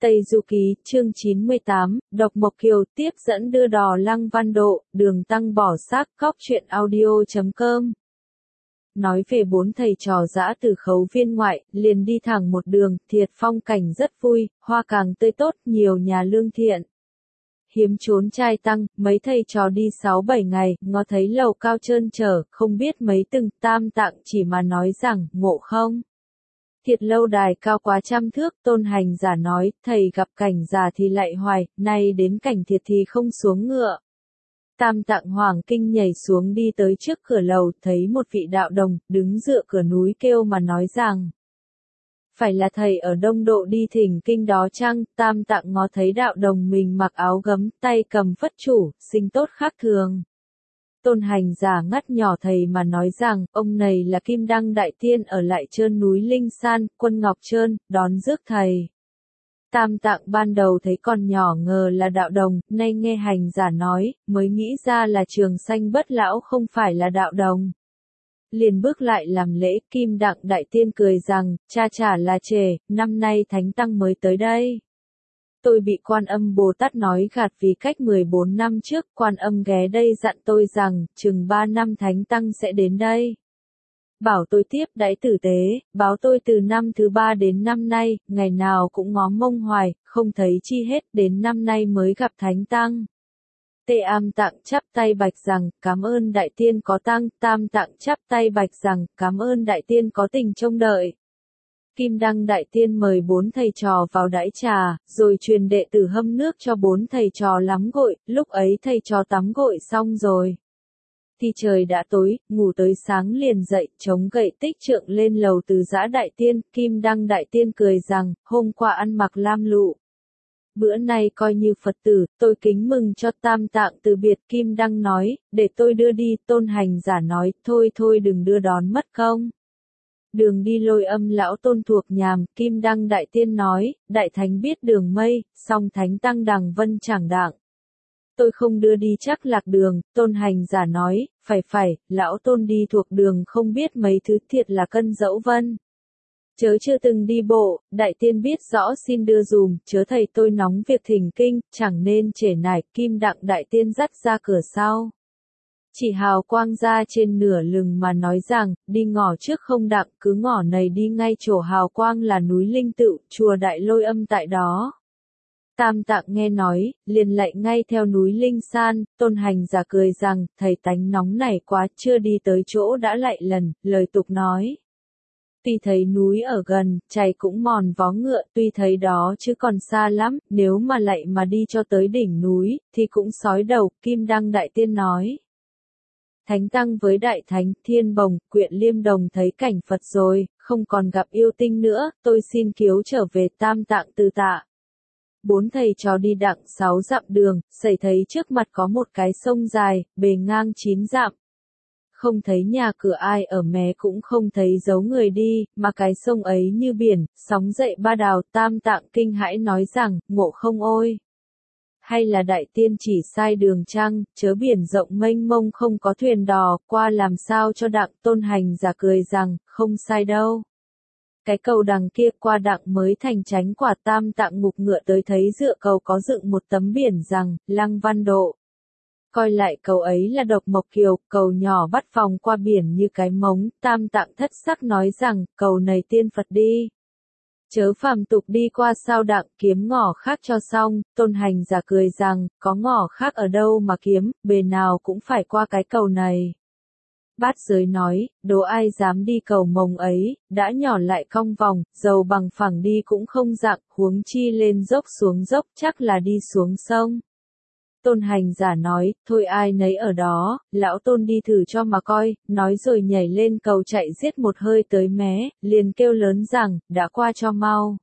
Tây Du Ký, chương 98, Độc Mộc Kiều tiếp dẫn đưa đò Lăng Văn Độ, đường tăng bỏ xác. Cóc truyện audio.com. Nói về bốn thầy trò dã từ Khấu Viên ngoại, liền đi thẳng một đường, thiệt phong cảnh rất vui, hoa càng tươi tốt, nhiều nhà lương thiện. Hiếm trốn trai tăng, mấy thầy trò đi 6-7 ngày, ngó thấy lầu cao trơn trở, không biết mấy từng tam tạng chỉ mà nói rằng, ngộ không? Thiệt lâu đài cao quá 100 thước, Tôn Hành Giả nói, thầy gặp cảnh già thì lại hoài, nay đến cảnh thiệt thì không xuống ngựa. Tam tạng hoàng kinh nhảy xuống đi tới trước cửa lầu, thấy một vị đạo đồng, đứng dựa cửa núi kêu mà nói rằng. Phải là thầy ở Đông Độ đi thỉnh kinh đó chăng? Tam tạng ngó thấy đạo đồng mình mặc áo gấm, tay cầm phất chủ, sinh tốt khác thường. Tôn Hành Giả ngắt nhỏ thầy mà nói rằng, ông này là Kim Đăng Đại Tiên ở lại trơn núi Linh San, Quân Ngọc Trơn, đón rước thầy. Tam tạng ban đầu thấy còn nhỏ ngờ là đạo đồng, nay nghe Hành Giả nói, mới nghĩ ra là Trường Sanh Bất Lão không phải là đạo đồng. Liền bước lại làm lễ, Kim Đặng Đại Tiên cười rằng, cha chả là trề, năm nay Thánh Tăng mới tới đây. Tôi bị Quan Âm Bồ Tát nói gạt vì cách 14 năm trước, Quan Âm ghé đây dặn tôi rằng, chừng 3 năm Thánh Tăng sẽ đến đây. Bảo tôi tiếp đãi tử tế, báo tôi từ năm thứ 3 đến năm nay, ngày nào cũng ngó mông hoài, không thấy chi hết, đến năm nay mới gặp Thánh Tăng. Tê Am Tạng chắp tay bạch rằng, cảm ơn Đại Tiên có tăng, Tam Tạng chắp tay bạch rằng, cảm ơn Đại Tiên có tình trông đợi. Kim Đăng Đại Tiên mời 4 thầy trò vào đãi trà, rồi truyền đệ tử hâm nước cho 4 thầy trò lắm gội, lúc ấy thầy trò tắm gội xong rồi. Thì trời đã tối, ngủ tới sáng liền dậy, chống gậy tích trượng lên lầu từ giã Đại Tiên, Kim Đăng Đại Tiên cười rằng, hôm qua ăn mặc lam lụ. Bữa nay coi như Phật tử, tôi kính mừng cho Tam Tạng từ biệt. Kim Đăng nói, để tôi đưa đi. Tôn Hành Giả nói, thôi đừng đưa đón mất công. Đường đi Lôi Âm lão tôn thuộc nhàm. Kim Đăng Đại Tiên nói, Đại Thánh biết đường mây, song Thánh Tăng đằng vân chẳng đặng. Tôi không đưa đi chắc lạc đường. Tôn Hành Giả nói, phải, lão tôn đi thuộc đường không biết mấy thứ, thiệt là cân dẫu vân. Chớ chưa từng đi bộ, Đại Tiên biết rõ xin đưa dùm, chớ thầy tôi nóng việc thỉnh kinh, chẳng nên trễ nải. Kim Đặng Đại Tiên dắt ra cửa sau. Chỉ hào quang ra trên nửa lưng mà nói rằng, đi ngõ trước không đặng, cứ ngõ này đi ngay chỗ hào quang là núi Linh Tựu, chùa Đại Lôi Âm tại đó. Tam Tạng nghe nói, liền lạy ngay theo núi Linh San. Tôn Hành Giả cười rằng, thầy tánh nóng này quá, chưa đi tới chỗ đã lạy lần, lời tục nói. Tuy thấy núi ở gần, chày cũng mòn vó ngựa, tuy thấy đó chứ còn xa lắm, nếu mà lạy mà đi cho tới đỉnh núi, thì cũng sói đầu. Kim Đăng Đại Tiên nói. Thánh Tăng với Đại Thánh, Thiên Bồng, Quyện Liêm Đồng thấy cảnh Phật rồi, không còn gặp yêu tinh nữa, tôi xin kiếu trở về. Tam Tạng từ tạ. 4 thầy trò đi đặng 6 dặm đường, xảy thấy trước mặt có một cái sông dài, bề ngang 9 dặm. Không thấy nhà cửa ai ở mé cũng không thấy dấu người đi, mà cái sông ấy như biển, sóng dậy ba đào. Tam Tạng kinh hãi nói rằng, ngộ không ôi! Hay là Đại Tiên chỉ sai đường chăng, chớ biển rộng mênh mông không có thuyền đò, qua làm sao cho đặng. Tôn Hành Giả cười rằng, không sai đâu. Cái cầu đằng kia qua đặng mới thành chánh quả. Tam Tạng ngục ngựa tới thấy dựa cầu có dựng một tấm biển rằng, Lăng Văn Độ. Coi lại cầu ấy là Độc Mộc Kiều, cầu nhỏ bắt phòng qua biển như cái mống. Tam Tạng thất sắc nói rằng, cầu này tiên Phật đi. Chớ phàm tục đi qua sao đặng, kiếm ngõ khác cho xong. Tôn Hành Giả cười rằng, có ngõ khác ở đâu mà kiếm, bề nào cũng phải qua cái cầu này. Bát Giới nói, đố ai dám đi cầu mông ấy, đã nhỏ lại cong vòng, dầu bằng phẳng đi cũng không dặng, huống chi lên dốc xuống dốc, chắc là đi xuống sông. Tôn Hành Giả nói, thôi ai nấy ở đó, lão Tôn đi thử cho mà coi, nói rồi nhảy lên cầu chạy giết một hơi tới mé, liền kêu lớn rằng, đã qua cho mau.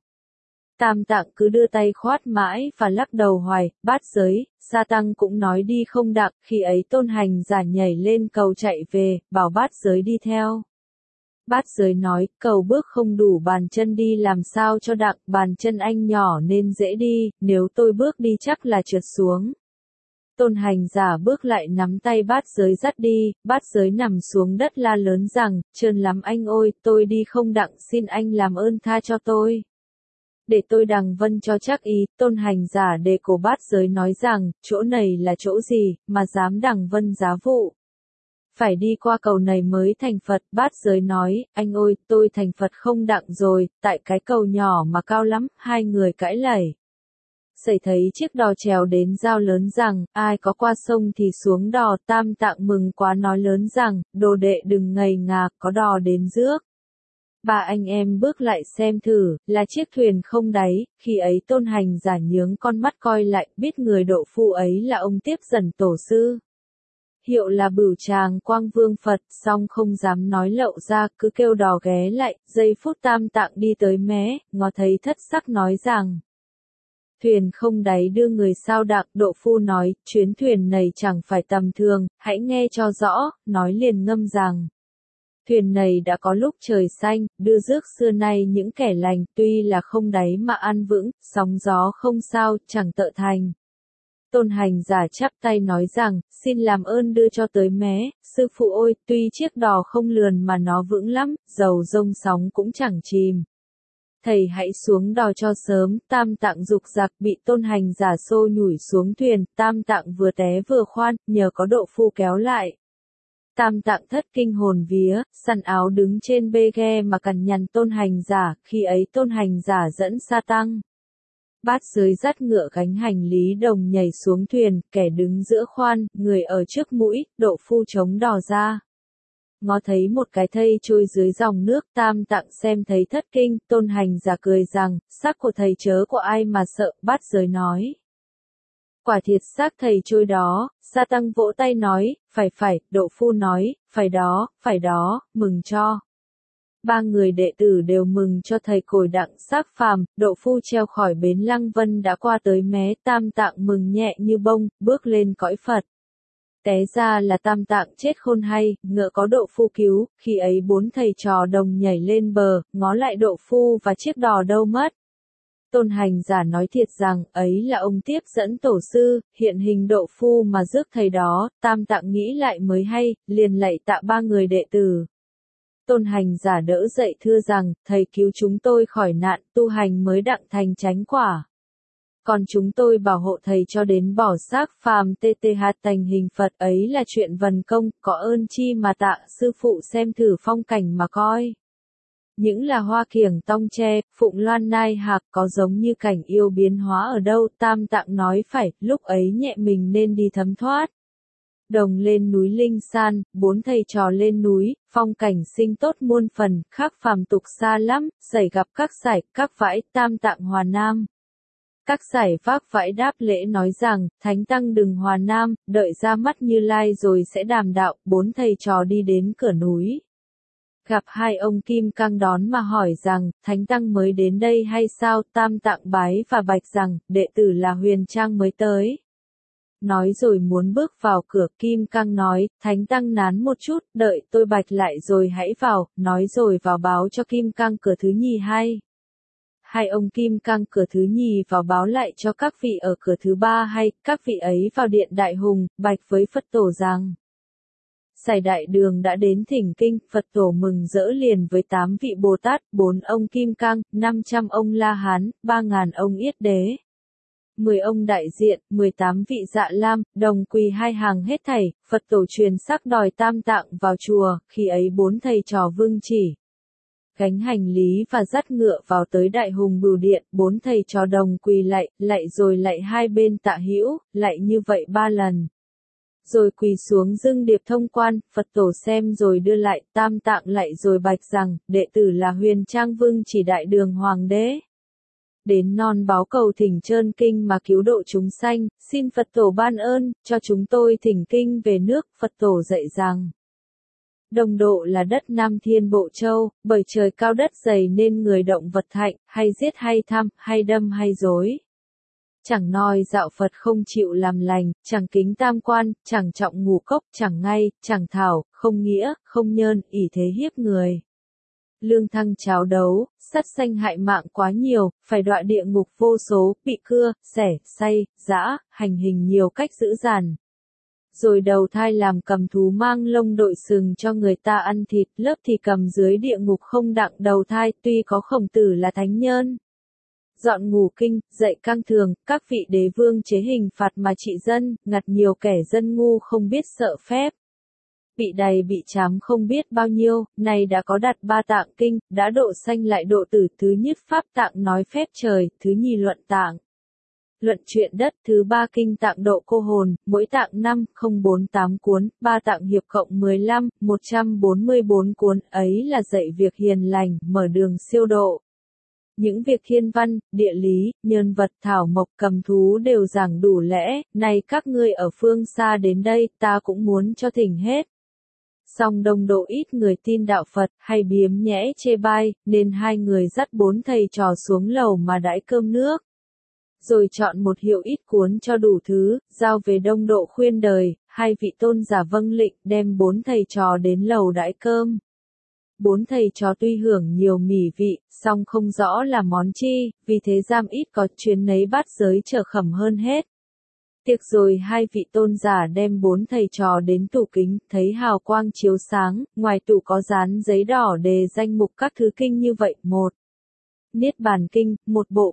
Tam Tạng cứ đưa tay khoát mãi và lắc đầu hoài. Bát Giới, Sa Tăng cũng nói đi không đặng, khi ấy Tôn Hành Giả nhảy lên cầu chạy về, bảo Bát Giới đi theo. Bát Giới nói, cầu bước không đủ bàn chân đi làm sao cho đặng, bàn chân anh nhỏ nên dễ đi, nếu tôi bước đi chắc là trượt xuống. Tôn Hành Giả bước lại nắm tay Bát Giới dắt đi. Bát Giới nằm xuống đất la lớn rằng, trơn lắm anh ơi, tôi đi không đặng, xin anh làm ơn tha cho tôi. Để tôi đằng vân cho chắc ý, tôn hành giả đề cổ bát giới nói rằng, chỗ này là chỗ gì, mà dám đằng vân giá vụ. Phải đi qua cầu này mới thành Phật, bát giới nói, anh ơi, tôi thành Phật không đặng rồi, tại cái cầu nhỏ mà cao lắm, hai người cãi lẩy. Sẩy thấy chiếc đò trèo đến giao lớn rằng, ai có qua sông thì xuống đò, Tam Tạng mừng quá nói lớn rằng, đồ đệ đừng ngây ngà, có đò đến rước. Ba anh em bước lại xem thử, là chiếc thuyền không đáy, khi ấy tôn hành giả nhướng con mắt coi lại, biết người độ phu ấy là ông Tiếp Dần Tổ Sư. Hiệu là Bửu Tràng Quang Vương Phật, song không dám nói lậu ra, cứ kêu đò ghé lại, giây phút Tam Tạng đi tới mé, ngó thấy thất sắc nói rằng. Thuyền không đáy đưa người sao đặng, độ phu nói, chuyến thuyền này chẳng phải tầm thường, hãy nghe cho rõ, nói liền ngâm rằng. Thuyền này đã có lúc trời xanh, đưa rước xưa nay những kẻ lành, tuy là không đáy mà an vững, sóng gió không sao, chẳng tợ thành. Tôn hành giả chắp tay nói rằng, xin làm ơn đưa cho tới mé, sư phụ ôi, tuy chiếc đò không lườn mà nó vững lắm, dầu rông sóng cũng chẳng chìm. Thầy hãy xuống đò cho sớm, Tam Tạng dục giặc bị tôn hành giả xô nhủi xuống thuyền, Tam Tạng vừa té vừa khoan, nhờ có độ phu kéo lại. Tam Tạng thất kinh hồn vía, săn áo đứng trên bê ghe mà cằn nhằn tôn hành giả, khi ấy tôn hành giả dẫn sa tăng. Bát giới dắt ngựa gánh hành lý đồng nhảy xuống thuyền, kẻ đứng giữa khoan, người ở trước mũi, độ phu chống đò ra. Ngó thấy một cái thây trôi dưới dòng nước, Tam Tạng xem thấy thất kinh, tôn hành giả cười rằng, xác của thầy chớ của ai mà sợ, bát giới nói. Quả thiệt xác thầy trôi đó, sa tăng vỗ tay nói, phải, độ phu nói, phải đó, mừng cho. Ba người đệ tử đều mừng cho thầy cồi đặng xác phàm, độ phu treo khỏi bến Lăng Vân đã qua tới mé, Tam Tạng mừng nhẹ như bông, bước lên cõi Phật. Té ra là Tam Tạng chết khôn hay, ngựa có độ phu cứu, khi ấy bốn thầy trò đồng nhảy lên bờ, ngó lại độ phu và chiếc đò đâu mất. Tôn hành giả nói thiệt rằng, ấy là ông Tiếp Dẫn Tổ Sư, hiện hình độ phu mà rước thầy đó, Tam Tạng nghĩ lại mới hay, liền lạy tạ ba người đệ tử. Tôn hành giả đỡ dậy thưa rằng, thầy cứu chúng tôi khỏi nạn, tu hành mới đặng thành chánh quả. Còn chúng tôi bảo hộ thầy cho đến bỏ xác phàm TTH thành hình Phật ấy là chuyện vần công, có ơn chi mà tạ sư phụ xem thử phong cảnh mà coi. Những là hoa kiểng tong tre, phụng loan nai hạc có giống như cảnh yêu biến hóa ở đâu, Tam Tạng nói phải, lúc ấy nhẹ mình nên đi thấm thoát. Đồng lên núi Linh San, bốn thầy trò lên núi, phong cảnh sinh tốt muôn phần, khác phàm tục xa lắm, xảy gặp các sải, các vãi, Tam Tạng Hòa Nam. Các sải vác vãi đáp lễ nói rằng, Thánh Tăng đừng Hòa Nam, đợi ra mắt Như Lai rồi sẽ đàm đạo, bốn thầy trò đi đến cửa núi. Gặp hai ông Kim Cang đón mà hỏi rằng, Thánh Tăng mới đến đây hay sao, Tam Tạng bái và bạch rằng, đệ tử là Huyền Trang mới tới. Nói rồi muốn bước vào cửa, Kim Cang nói, Thánh Tăng nán một chút, đợi tôi bạch lại rồi hãy vào, nói rồi vào báo cho Kim Cang cửa thứ nhì hay. Hai ông Kim Cang cửa thứ nhì vào báo lại cho các vị ở cửa thứ ba hay, các vị ấy vào điện Đại Hùng, bạch với Phật Tổ rằng. Sài Đại Đường đã đến thỉnh kinh, Phật Tổ mừng rỡ liền với 8 vị Bồ Tát, 4 ông Kim Cang, 500 ông La Hán, 3.000 ông Yết Đế. 10 ông đại diện, 18 vị Dạ Lam, đồng quỳ hai hàng hết thảy, Phật Tổ truyền sắc đòi Tam Tạng vào chùa, khi ấy bốn thầy trò vương chỉ. Gánh hành lý và dắt ngựa vào tới Đại Hùng Bửu Điện, bốn thầy trò đồng quỳ lạy rồi lạy hai bên tạ hữu, lạy như vậy 3 lần. Rồi quỳ xuống dâng điệp thông quan, Phật Tổ xem rồi đưa lại, Tam Tạng lạy rồi bạch rằng, đệ tử là Huyền Trang Vương chỉ Đại Đường Hoàng đế. Đến non báo cầu thỉnh trơn kinh mà cứu độ chúng sanh, xin Phật Tổ ban ơn, cho chúng tôi thỉnh kinh về nước, Phật Tổ dạy rằng. Đồng độ là đất Nam Thiên Bộ Châu, bởi trời cao đất dày nên người động vật thạnh, hay giết hay tham, hay đâm hay dối. Chẳng noi dạo Phật không chịu làm lành, chẳng kính tam quan, chẳng trọng ngũ cốc, chẳng ngay, chẳng thảo, không nghĩa, không nhơn, ỷ thế hiếp người. Lương thăng cháo đấu, sát sanh hại mạng quá nhiều, phải đọa địa ngục vô số, bị cưa, xẻ, xay, giã, hành hình nhiều cách dữ dằn. Rồi đầu thai làm cầm thú mang lông đội sừng cho người ta ăn thịt, lớp thì cầm dưới địa ngục không đặng đầu thai, tuy có Khổng Tử là thánh nhân. Dọn ngủ kinh, dậy căng thường, các vị đế vương chế hình phạt mà trị dân, ngặt nhiều kẻ dân ngu không biết sợ phép. Bị đầy bị chám không biết bao nhiêu, này đã có đặt ba tạng kinh, đã độ sanh lại độ tử, thứ nhất pháp tạng nói phép trời, thứ nhì luận tạng. Luận chuyện đất, thứ ba kinh tạng độ cô hồn, mỗi tạng 5048 cuốn, ba tạng hiệp cộng 15, 144 cuốn, ấy là dạy việc hiền lành, mở đường siêu độ. Những việc thiên văn, địa lý, nhân vật thảo mộc cầm thú đều giảng đủ lẽ, này các ngươi ở phương xa đến đây, ta cũng muốn cho thỉnh hết. Song đông độ ít người tin đạo Phật, hay biếm nhẽ chê bai, nên hai người dắt bốn thầy trò xuống lầu mà đãi cơm nước. Rồi chọn một hiệu ít cuốn cho đủ thứ, giao về đông độ khuyên đời, hai vị tôn giả vâng lệnh đem bốn thầy trò đến lầu đãi cơm. Bốn thầy trò tuy hưởng nhiều mỉ vị, song không rõ là món chi, vì thế giam ít có chuyến nấy bát giới trở khẩm hơn hết. Tiệc rồi hai vị tôn giả đem bốn thầy trò đến tủ kính, thấy hào quang chiếu sáng, ngoài tủ có dán giấy đỏ đề danh mục các thứ kinh như vậy. 1. Niết Bàn Kinh, một bộ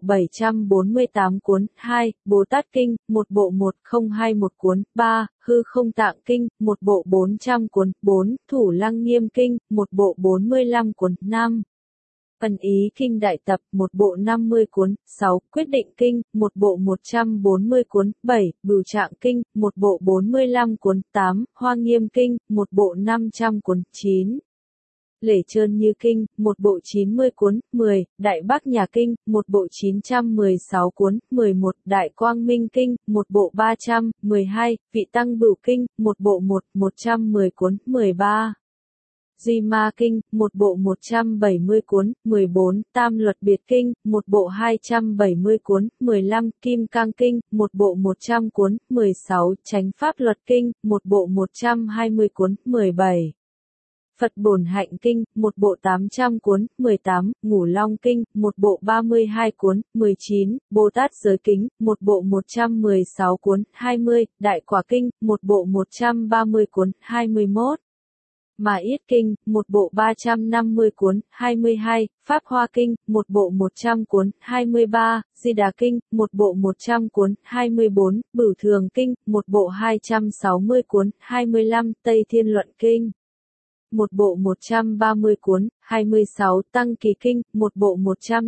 748 cuốn, 2. Bồ Tát Kinh, một bộ 1021 cuốn, 3. Hư Không Tạng Kinh, một bộ 400 cuốn, 4. Thủ Lăng Nghiêm Kinh, một bộ 45 cuốn, 5. Ẩn Ý Kinh Đại Tập, một bộ 50 cuốn, 6. Quyết Định Kinh, một bộ 140 cuốn, 7. Bửu Trạng Kinh, một bộ 45 cuốn, 8. Hoa Nghiêm Kinh, một bộ 500 cuốn, 9. Lễ Trơn Như Kinh, một bộ 90 cuốn, 10, Đại Bát Nhã Kinh, một bộ 916 cuốn, 11, Đại Quang Minh Kinh, một bộ 300, 12, Vị Tăng Bửu Kinh, một bộ 110 cuốn, 13. Duy Ma Kinh, một bộ 170 cuốn, 14, Tam Luật Biệt Kinh, một bộ 270 cuốn, 15, Kim Cang Kinh, một bộ 100 cuốn, 16, Chánh Pháp Luật Kinh, một bộ 120 cuốn, 17. Phật Bổn Hạnh Kinh, một bộ 800 cuốn, 18, Ngũ Long Kinh, một bộ 32 cuốn, 19, Bồ Tát Giới Kính, một bộ 116 cuốn, 20, Đại Quả Kinh, một bộ 130 cuốn, 21. Mà Yết Kinh, một bộ 350 cuốn, 22, Pháp Hoa Kinh, một bộ 100 cuốn, 23, Di Đà Kinh, một bộ 100 cuốn, 24, Bửu Thường Kinh, một bộ 260 cuốn, 25, Tây Thiên Luận Kinh. Một bộ 130 cuốn, 26, Tăng Kỳ Kinh, một bộ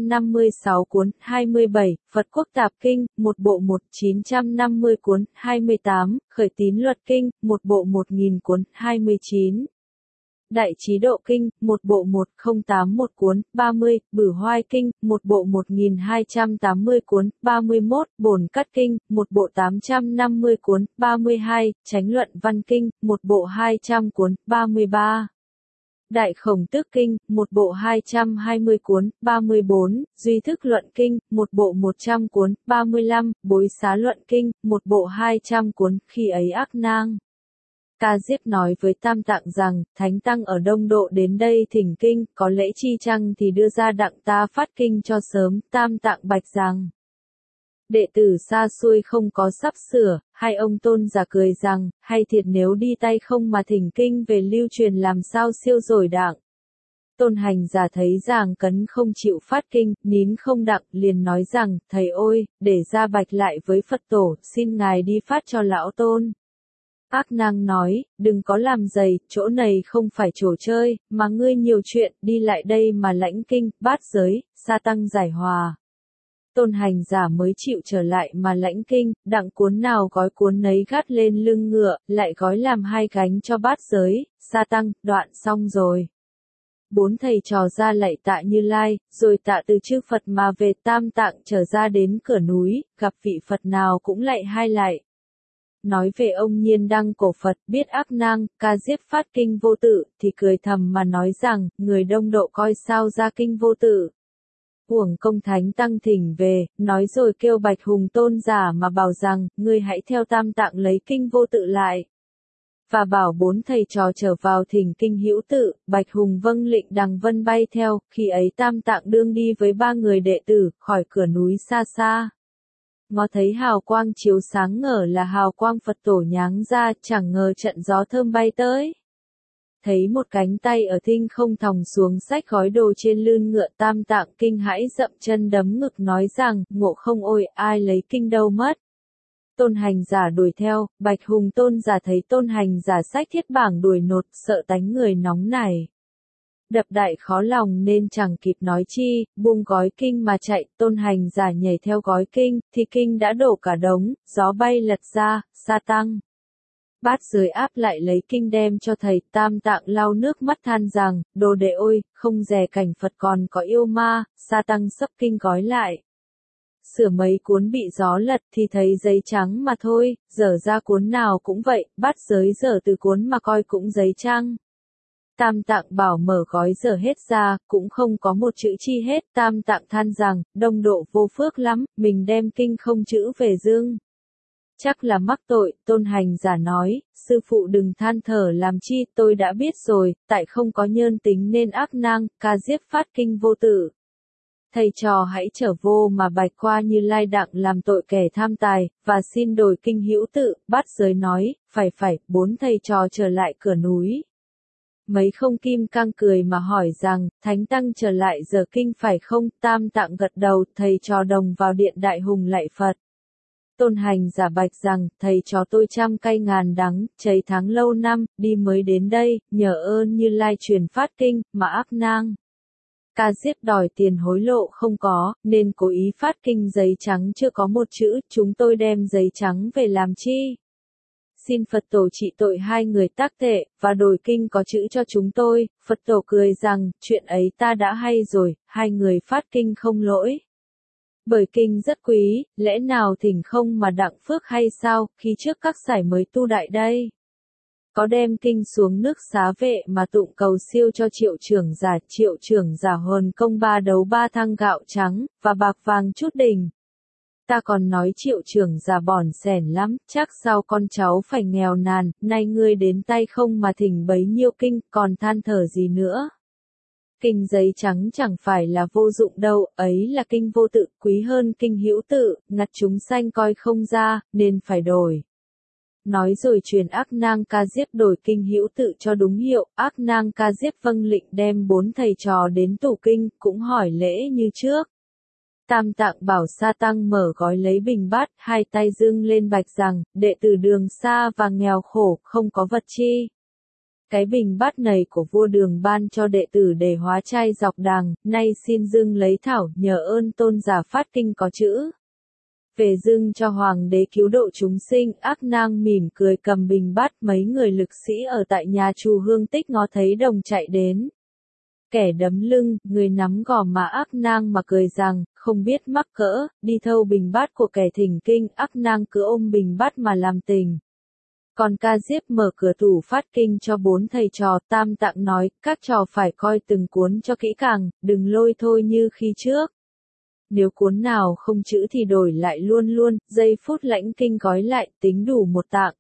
156 cuốn, 27, Phật Quốc Tạp Kinh, một bộ 1950 cuốn, 28, Khởi Tín Luật Kinh, một bộ 1000 cuốn, 29. Đại Trí Độ Kinh, một bộ 1081 cuốn, 30, Bửu Hoai Kinh, một bộ 1280 cuốn, 31, Bổn Cát Kinh, một bộ 850 cuốn, 32, Chánh Luận Văn Kinh, một bộ 200 cuốn, 33. Đại Khổng Tước Kinh, một bộ 220 cuốn, 34, Duy Thức Luận Kinh, một bộ 100 cuốn, 35, Bối Xá Luận Kinh, một bộ 200 cuốn, khi ấy Ác Nang Ca Diếp nói với Tam Tạng rằng, Thánh Tăng ở Đông Độ đến đây thỉnh kinh, có lễ chi chăng thì đưa ra đặng ta phát kinh cho sớm. Tam Tạng bạch rằng, đệ tử xa xôi không có sắp sửa. Hai ông tôn giả cười rằng, hay thiệt nếu đi tay không mà thỉnh kinh về lưu truyền làm sao siêu rồi đặng. Tôn hành giả thấy Giàng Cấn không chịu phát kinh, nín không đặng, liền nói rằng, thầy ôi, để ra bạch lại với Phật tổ, xin ngài đi phát cho lão tôn. Ác Nang nói, đừng có làm dày, chỗ này không phải chỗ chơi, mà ngươi nhiều chuyện, đi lại đây mà lãnh kinh, bát giới, sa tăng giải hòa. Tôn hành giả mới chịu trở lại mà lãnh kinh, đặng cuốn nào gói cuốn nấy gắt lên lưng ngựa, lại gói làm hai gánh cho bát giới, sa tăng, đoạn xong rồi. Bốn thầy trò ra lạy tạ Như Lai, rồi tạ từ chư Phật mà về Tam Tạng trở ra đến cửa núi, gặp vị Phật nào cũng lạy hai lạy. Nói về ông Nhiên Đăng cổ Phật, biết Ác Nang Ca Diếp phát kinh vô tự, thì cười thầm mà nói rằng, người Đông Độ coi sao ra kinh vô tự. Uổng công Thánh Tăng thỉnh về, nói rồi kêu Bạch Hùng tôn giả mà bảo rằng, ngươi hãy theo Tam Tạng lấy kinh vô tự lại. Và bảo bốn thầy trò trở vào thỉnh kinh hữu tự, Bạch Hùng vâng lệnh đằng vân bay theo, khi ấy Tam Tạng đương đi với ba người đệ tử, khỏi cửa núi xa xa. Ngó thấy hào quang chiếu sáng ngờ là hào quang Phật tổ nháng ra, chẳng ngờ trận gió thơm bay tới. thấy một cánh tay ở thinh không thòng xuống xách gói đồ trên lưng ngựa. Tam Tạng kinh hãi dậm chân đấm ngực nói rằng, Ngộ Không ôi, ai lấy kinh đâu mất. Tôn Hành Giả đuổi theo, Bạch Hùng Tôn giả thấy Tôn Hành Giả xách thiết bảng đuổi nột, sợ tánh người nóng nảy. Đập đại khó lòng nên chẳng kịp nói chi, buông gói kinh mà chạy. Tôn Hành Giả nhảy theo gói kinh, thì kinh đã đổ cả đống, gió bay lật ra, sa tăng. Bát Giới áp lại lấy kinh đem cho thầy. Tam Tạng lau nước mắt than rằng, đồ đệ ôi, không dè cảnh Phật còn có yêu ma. Sa tăng xấp kinh gói lại. Sửa mấy cuốn bị gió lật thì thấy giấy trắng mà thôi, dở ra cuốn nào cũng vậy. Bát Giới dở từ cuốn mà coi cũng giấy trắng. Tam Tạng bảo mở gói dở hết ra, cũng không có một chữ chi hết. Tam Tạng than rằng, đông độ vô phước lắm, mình đem kinh không chữ về dương. Chắc là mắc tội. Tôn Hành Giả nói, sư phụ đừng than thở làm chi, tôi đã biết rồi, tại không có nhơn tính nên ác nang, ca diếp phát kinh vô tử. Thầy trò hãy trở vô mà bạch qua Như Lai đặng làm tội kẻ tham tài, và xin đổi kinh hữu tự. Bát Giới nói, phải, bốn thầy trò trở lại cửa núi. Mấy không kim cang cười mà hỏi rằng, Thánh Tăng trở lại giờ kinh phải không? Tam Tạng gật đầu, thầy trò đồng vào điện Đại Hùng lạy Phật. Tôn Hành Giả bạch rằng, thầy trò tôi trăm cay ngàn đắng, chấy tháng lâu năm, đi mới đến đây, nhờ ơn Như Lai truyền phát kinh, mà ác nang. Ca diếp đòi tiền hối lộ không có, nên cố ý phát kinh giấy trắng chưa có một chữ, chúng tôi đem giấy trắng về làm chi? Xin Phật tổ trị tội hai người tác tệ, và đổi kinh có chữ cho chúng tôi. Phật tổ cười rằng, chuyện ấy ta đã hay rồi, hai người phát kinh không lỗi. Bởi kinh rất quý, lẽ nào thỉnh không mà đặng phước hay sao, khi trước các sải mới tu đại đây. Có đem kinh xuống nước Xá Vệ mà tụng cầu siêu cho Triệu trưởng giả huần công 3 đấu 3 thăng gạo trắng, và bạc vàng chút đỉnh. Ta còn nói Triệu trưởng giả bỏn xẻn lắm, chắc sao con cháu phải nghèo nàn, nay ngươi đến tay không mà thỉnh bấy nhiêu kinh, còn than thở gì nữa. Kinh giấy trắng chẳng phải là vô dụng đâu, ấy là kinh vô tự, quý hơn kinh hữu tự, ngặt chúng sanh coi không ra, nên phải đổi. Nói rồi truyền ác nang ca diếp đổi kinh hữu tự cho đúng hiệu. Ác nang ca diếp vâng lệnh đem 4 thầy trò đến tủ kinh, cũng hỏi lễ như trước. Tam Tạng bảo Sa tăng mở gói lấy bình bát, hai tay dương lên bạch rằng, đệ tử đường xa và nghèo khổ, không có vật chi. Cái bình bát này của vua Đường ban cho đệ tử để hóa trai dọc đàng, nay xin dâng lấy thảo, nhờ ơn tôn giả phát kinh có chữ. Về dâng cho hoàng đế cứu độ chúng sinh. Ác nang mỉm cười cầm bình bát. Mấy người lực sĩ ở tại nhà Chù Hương Tích ngó thấy đồng chạy đến. Kẻ đấm lưng, người nắm gò má ác nang mà cười rằng, không biết mắc cỡ, đi thâu bình bát của kẻ thỉnh kinh. Ác nang cứ ôm bình bát mà làm tình. Còn ca diếp mở cửa tủ phát kinh cho 4 thầy trò. Tam Tạng nói, các trò phải coi từng cuốn cho kỹ càng, đừng lôi thôi như khi trước. Nếu cuốn nào không chữ thì đổi lại luôn, giây phút lãnh kinh gói lại, tính đủ một tạng,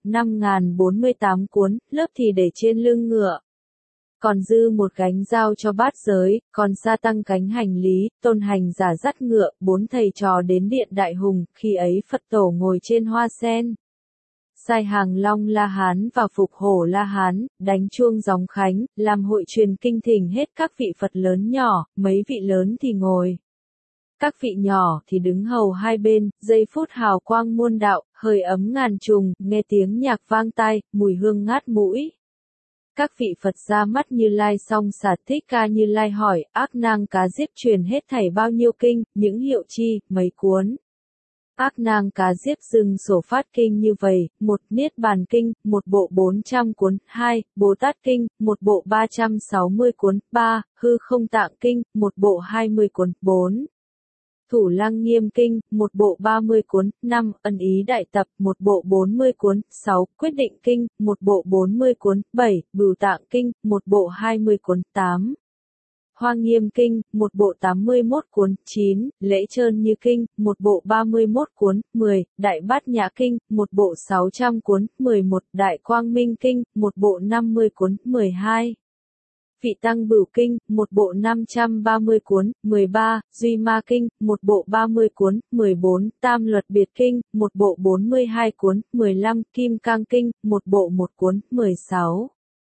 5048 cuốn, lớp thì để trên lưng ngựa. Còn dư một gánh giao cho Bát Giới, còn Sa tăng gánh hành lý. Tôn Hành Giả dắt ngựa, 4 thầy trò đến điện Đại Hùng, khi ấy Phật tổ ngồi trên hoa sen. Sai hàng Long La Hán và Phục Hổ La Hán, đánh chuông gióng khánh, làm hội truyền kinh thỉnh hết các vị Phật lớn nhỏ, mấy vị lớn thì ngồi. Các vị nhỏ thì đứng hầu hai bên, giây phút hào quang muôn đạo, hơi ấm ngàn trùng, nghe tiếng nhạc vang tai, mùi hương ngát mũi. Các vị Phật ra mắt Như Lai xong xả Thích Ca Như Lai hỏi, ác nang cá diếp truyền hết thảy bao nhiêu kinh, những hiệu chi, mấy cuốn. Ác nang cá diếp dừng sổ phát kinh như vậy, 1. Niết Bàn Kinh, một bộ 400 cuốn, 2. Bồ Tát Kinh, một bộ 360 cuốn, 3. Hư Không Tạng Kinh, một bộ 20 cuốn, 4. Thủ Lăng Nghiêm Kinh, một bộ 30 cuốn, 5. Ân Ý Đại Tập, một bộ 40 cuốn, 6. Quyết Định Kinh, một bộ 40 cuốn, 7. Bửu Tạng Kinh, một bộ 20 cuốn, 8. Hoa Nghiêm Kinh, một bộ 81 cuốn, 9. Lễ Trơn Như Kinh, một bộ 31 cuốn, 10. Đại Bát Nhã Kinh, một bộ 600 cuốn, 11. Đại Quang Minh Kinh, một bộ 50 cuốn, 12. Vị Tăng Bửu Kinh, một bộ 530 cuốn, 13. Duy Ma Kinh, một bộ 30 cuốn, 14. Tam Luật Biệt Kinh, một bộ 42 cuốn, 15. Kim Cang Kinh, một bộ 1 cuốn, 16.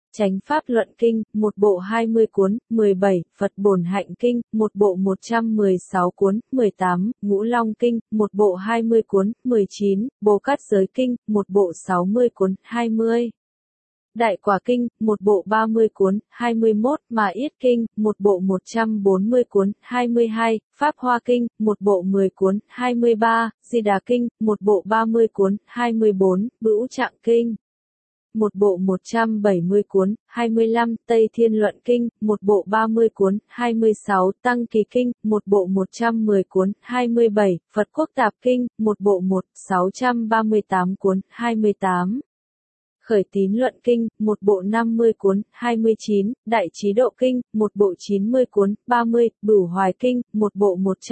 Chánh Pháp Luận Kinh, một bộ 20 cuốn, 17, Phật Bổn Hạnh Kinh, một bộ 116 cuốn, 18, Ngũ Long Kinh, một bộ 20 cuốn, 19, Bồ Cát Giới Kinh, một bộ 60 cuốn, 20. Đại Quả Kinh, một bộ 30 cuốn, 21, Ma Yết Kinh, một bộ 140 cuốn, 22, Pháp Hoa Kinh, một bộ 10 cuốn, 23, Di Đà Kinh, một bộ 30 cuốn, 24, Bửu Trạng Kinh, một bộ 170 cuốn, 25, Tây Thiên Luận Kinh, một bộ 30 cuốn, 26, Tăng Kỳ Kinh, một bộ 110 cuốn, 27, Phật Quốc Tạp Kinh, một bộ 638 cuốn, 28. Khởi Tín Luận Kinh, một bộ 50 cuốn, 29, Đại Trí Độ Kinh, một bộ 90 cuốn, 30, Bửu Hoài Kinh, một bộ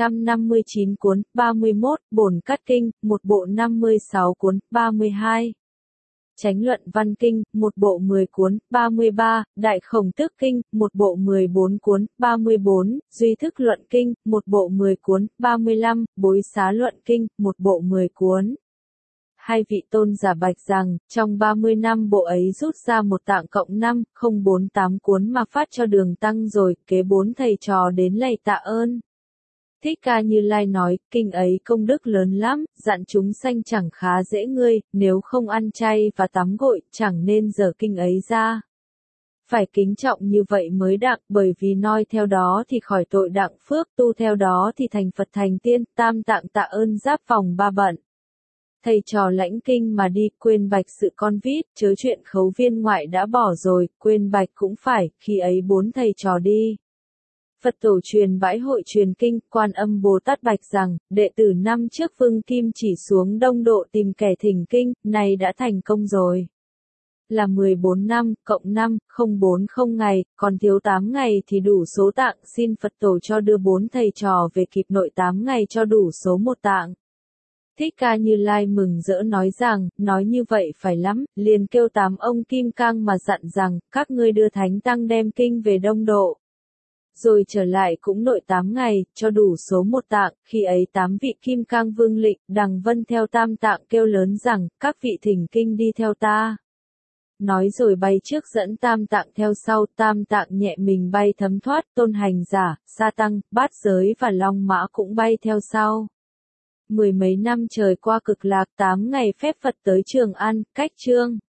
159 cuốn, 31, Bổn Cát Kinh, một bộ 56 cuốn, 32. Chánh Luận Văn Kinh, một bộ 10 cuốn, 33, Đại Khổng Tước Kinh, một bộ 14 cuốn, 34, Duy Thức Luận Kinh, một bộ 10 cuốn, 35, Bối Xá Luận Kinh, một bộ 10 cuốn. Hai vị tôn giả bạch rằng, trong 30 năm bộ ấy rút ra một tạng cộng 5, 048 cuốn mà phát cho Đường Tăng rồi, kế 4 thầy trò đến lạy tạ ơn. Thích Ca Như Lai nói, kinh ấy công đức lớn lắm, dặn chúng sanh chẳng khá dễ ngươi, nếu không ăn chay và tắm gội, chẳng nên dở kinh ấy ra. Phải kính trọng như vậy mới đặng, bởi vì noi theo đó thì khỏi tội đặng phước, tu theo đó thì thành Phật thành tiên, tam tạng tạ ơn giáp vòng ba bận. Thầy trò lãnh kinh mà đi, quên bạch sự con vít, chớ chuyện khấu viên ngoại đã bỏ rồi, quên bạch cũng phải, khi ấy 4 thầy trò đi. Phật tổ truyền bãi hội truyền kinh, Quan Âm Bồ Tát bạch rằng, đệ tử năm trước Vương Kim chỉ xuống Đông Độ tìm kẻ thỉnh kinh, này đã thành công rồi. Là 14 năm, cộng 5, 040 ngày, còn thiếu 8 ngày thì đủ số tạng, xin Phật tổ cho đưa 4 thầy trò về kịp nội 8 ngày cho đủ số 1 tạng. Thích Ca Như Lai mừng rỡ nói rằng, nói như vậy phải lắm, liền kêu 8 ông Kim Cang mà dặn rằng, các ngươi đưa Thánh Tăng đem kinh về Đông Độ. Rồi trở lại cũng nội 8 ngày, cho đủ số 1 tạng, khi ấy 8 vị Kim Cang Vương Lịnh, Đằng Vân theo Tam Tạng kêu lớn rằng, các vị thỉnh kinh đi theo ta. Nói rồi bay trước dẫn Tam Tạng theo sau, Tam Tạng nhẹ mình bay thấm thoát, Tôn Hành Giả, Sa Tăng, Bát Giới và Long Mã cũng bay theo sau. 10 mấy năm trời qua cực lạc, 8 ngày phép Phật tới Trường An, cách Chương.